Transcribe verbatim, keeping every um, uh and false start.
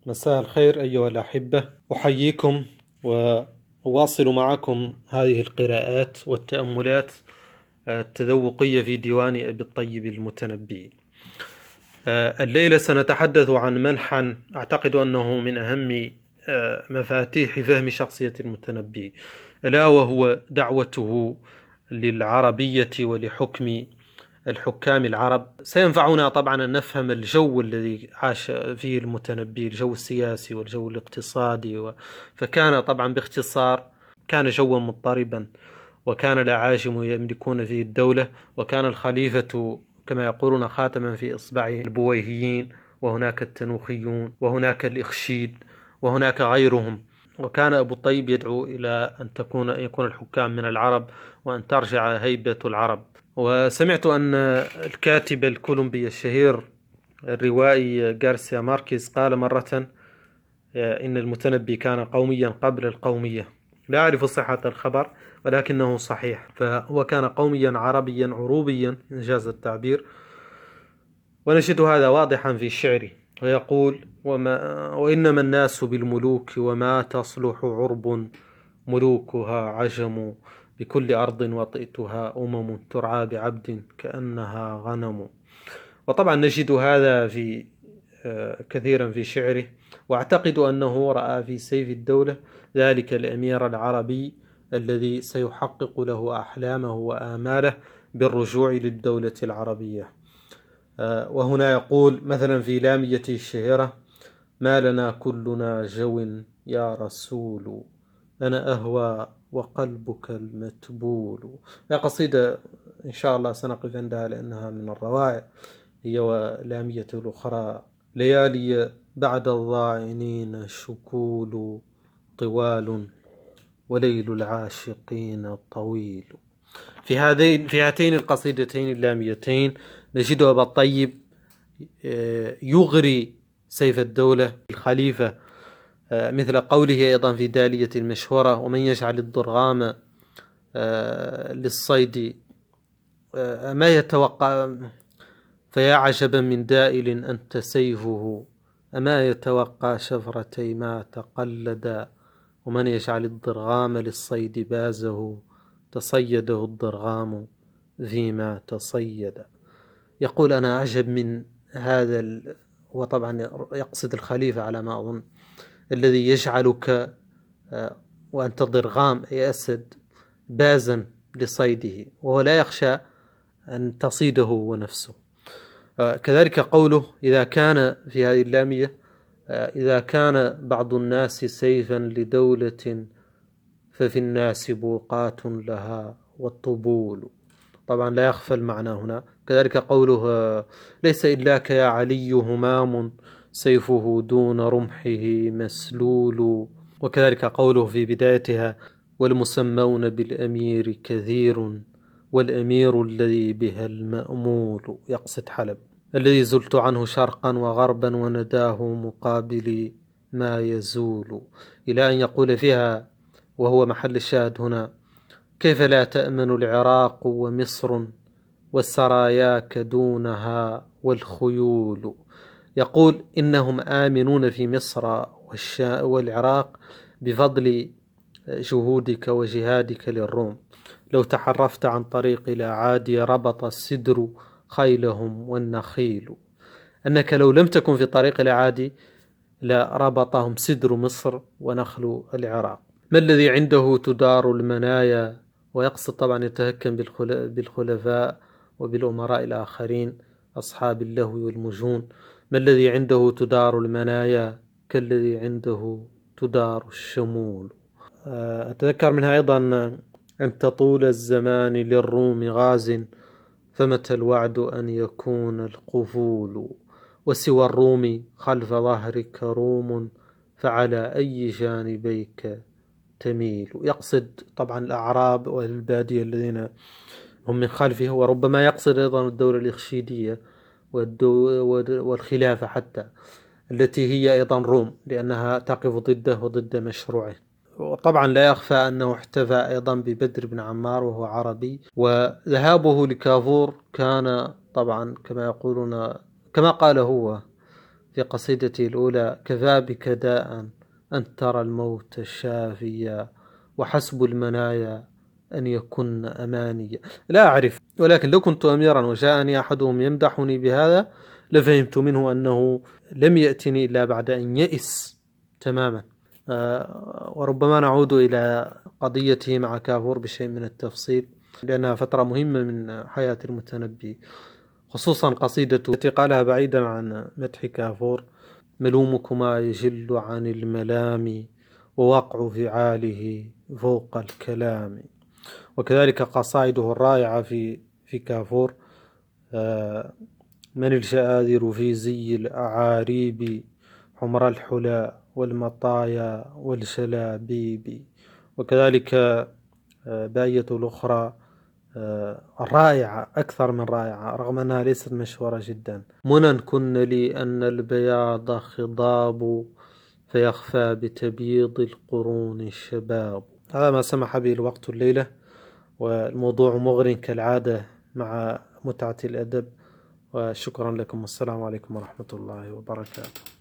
مساء الخير أيها الأحبة، أحييكم وأواصل معكم هذه القراءات والتأملات التذوقية في ديوان أبي الطيب المتنبي. الليلة سنتحدث عن منحى أعتقد أنه من أهم مفاتيح فهم شخصية المتنبي، ألا وهو دعوته للعربية ولحكم الحكام العرب. سينفعنا طبعا أن نفهم الجو الذي عاش فيه المتنبي، الجو السياسي والجو الاقتصادي و... فكان طبعا باختصار كان جوا مضطربا، وكان الأعاجم يملكون فيه الدولة، وكان الخليفة كما يقولون خاتما في إصبع البويهيين، وهناك التنوخيون، وهناك الإخشيد، وهناك غيرهم. وكان أبو الطيب يدعو إلى أن تكون يكون الحكام من العرب، وأن ترجع هيبة العرب. وسمعت أن الكاتب الكولومبي الشهير الروائي غارسيا ماركيز قال مرة إن المتنبي كان قوميا قبل القومية. لا أعرف صحة الخبر ولكنه صحيح، فهو كان قوميا عربيا عروبيا إنجاز التعبير. ونجد هذا واضحا في شعره، ويقول: وما وإنما الناس بالملوك وما تصلح عرب ملوكها عجم، بكل أرض وطئتها أمم ترعى بعبد كأنها غنم. وطبعا نجد هذا في كثيرا في شعره. واعتقد أنه رأى في سيف الدولة ذلك الأمير العربي الذي سيحقق له أحلامه وآماله بالرجوع للدولة العربية. وهنا يقول مثلا في لاميته الشهيرة: ما لنا كلنا جو يا رسول، أنا أهوى وقلبك المتبول. يا قصيدة إن شاء الله سنقف عندها لأنها من الروائع، هي ولاميته الأخرى: ليالي بعد الضاعنين شكول طوال، وليل العاشقين طويل. في هذين في هاتين القصيدتين اللاميتين نجد أبا الطيب يغري سيف الدولة الخليفة، مثل قوله أيضا في دالية المشهورة: ومن يجعل الضرغام للصيد ما يتوقع، فيا عجبا من دائل أنت سيفه، أما يتوقع شفرتي ما تقلدا، ومن يجعل الضرغام للصيد بازه، تصيده الضرغام فيما تصيد. يقول أنا أعجب من هذا ال... وطبعا يقصد الخليفة على ما أظن، الذي يجعلك وأنت ضرغام أي أسد بازا لصيده، وهو لا يخشى أن تصيده هو نفسه. كذلك قوله إذا كان في هذه اللامية: إذا كان بعض الناس سيفا لدولة، ففي الناس بوقات لها والطبول. طبعا لا يخفى المعنى هنا. كذلك قوله: ليس إلاك يا علي همام، سيفه دون رمحه مسلول. وكذلك قوله في بدايتها: والمسمون بالأمير كثير، والأمير الذي بها المأمول، يقصد حلب، الذي زلت عنه شرقا وغربا ونداه مقابلي ما يزول، إلى أن يقول فيها وهو محل الشاهد هنا: كيف لا تأمن العراق ومصر، والسراياك دونها والخيول. يقول إنهم آمنون في مصر والعراق بفضل جهودك وجهادك للروم. لو تحرفت عن طريق إلى عادي ربط السدر خيلهم والنخيل. أنك لو لم تكن في طريق العادي لربطهم سدر مصر ونخل العراق. ما الذي عنده تدار المنايا، ويقصد طبعا يتهكم بالخلفاء وبالأمراء الآخرين أصحاب اللهو والمجون. ما الذي عنده تدار المنايا كالذي عنده تدار الشمول. أتذكر منها أيضا: أن تطول الزمان للروم غاز، فمتى الوعد أن يكون القفول، وسوى الروم خلف ظهرك روم، فعلى أي جانبيك تميل. يقصد طبعا الأعراب والبادية الذين هم من خلفه، وربما يقصد أيضا الدولة الإخشيدية والخلافة حتى، التي هي أيضا روم، لأنها تقف ضده وضد مشروعه. وطبعا لا يخفى أنه احتفى أيضا ببدر بن عمار وهو عربي، وذهابه لكافور كان طبعا كما يقولون كما قال هو في قصيدته الأولى: كفى بك داء أن ترى الموت شافيا، وحسب المنايا أن يكن أمانيا. لا أعرف، ولكن لو كنت أميرا وجاءني أحدهم يمدحني بهذا لفهمت منه أنه لم يأتني إلا بعد أن يئس تماما. أه وربما نعود إلى قضيته مع كافور بشيء من التفصيل، لأنها فترة مهمة من حياة المتنبي، خصوصا قصيدته التي قالها بعيدا عن مدح كافور: ملومكما يجل عن الملام، ووقع فعاله فوق الكلام. وكذلك قصائده الرائعة في في كافور: آه من الشآذر في زي الأعاريب، حمر الحلا والمطايا والشلابيب. وكذلك آه باية الأخرى آه رائعة، أكثر من رائعة، رغم أنها ليست مشهورة جدا: منى كن لي أن البياض خضاب، فيخفى بتبييض القرون الشباب. هذا ما سمح به الوقت الليلة، والموضوع مغر كالعادة مع متعة الأدب. وشكرا لكم، والسلام عليكم ورحمة الله وبركاته.